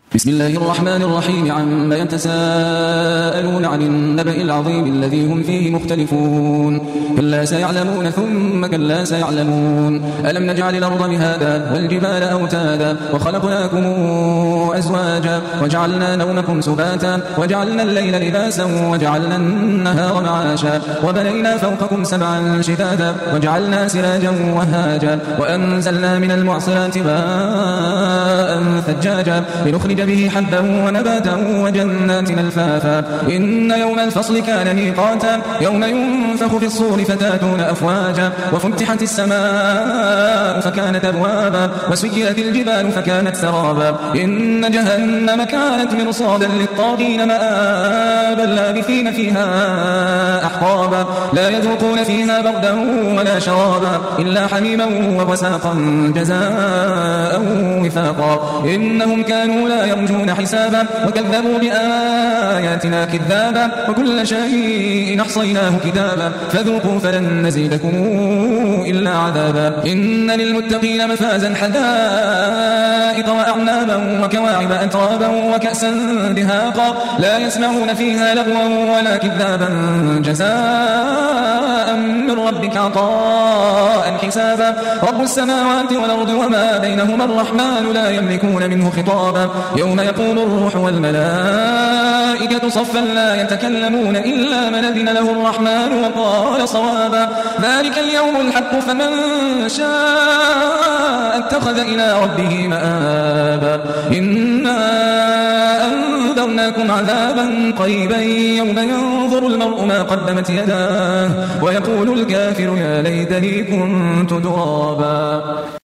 بسم الله الرحمن الرحيم. عما يتساءلون عن النبأ العظيم الذي هم فيه مختلفون. كلا سيعلمون ثم كلا سيعلمون. ألم نجعل الأرض مهادا والجبال أوتادا وخلقناكم أزواجا وجعلنا نومكم سباتا وجعلنا الليل لباسا وجعلنا النهار معاشا وبنينا فوقكم سبعا شدادا وجعلنا سراجا وهاجا وأنزلنا من المعصرات ماء ثجاجا لنخرج به حبا ونباتا وجنات الفافا. إن يوم الفصل كان ميقاتا يوم ينفخ في الصور فتاتون أفواجا وفتحت السماء فكانت أبوابا وسيرت الجبال فكانت سرابا. إن جهنم كانت مرصادا للطاغين مآبا لابثين فيها أحقابا لا يذوقون فيها بردا ولا شرابا إلا حميما وغساقا جزاء وفاقا. إنهم كانوا لا يرجون حسابا وكذبوا بآياتنا كذابا وكل شيء أحصيناه كتابا فذوقوا فلن نزيدكم إلا عذابا. إن للمتقين مفازا حدائق وأعنابا وكواعب أترابا وكأسا دهاقا لا يسمعون فيها لغوا ولا كذابا جزاء من ربك عطاء حسابا. رب السماوات والأرض وما بينهما الرحمن لا يملكون منه خطابا. يوم يقول الروح والملائكة صفا لا يتكلمون إلا من أذن له الرحمن وقال صوابا. ذلك اليوم الحق فمن شاء اتخذ إلى ربه مآبا. إنا أنذرناكم عذابا قريبا يوم ينظر المرء ما قدمت يداه ويقول الكافر يا ليتني كنت ترابا.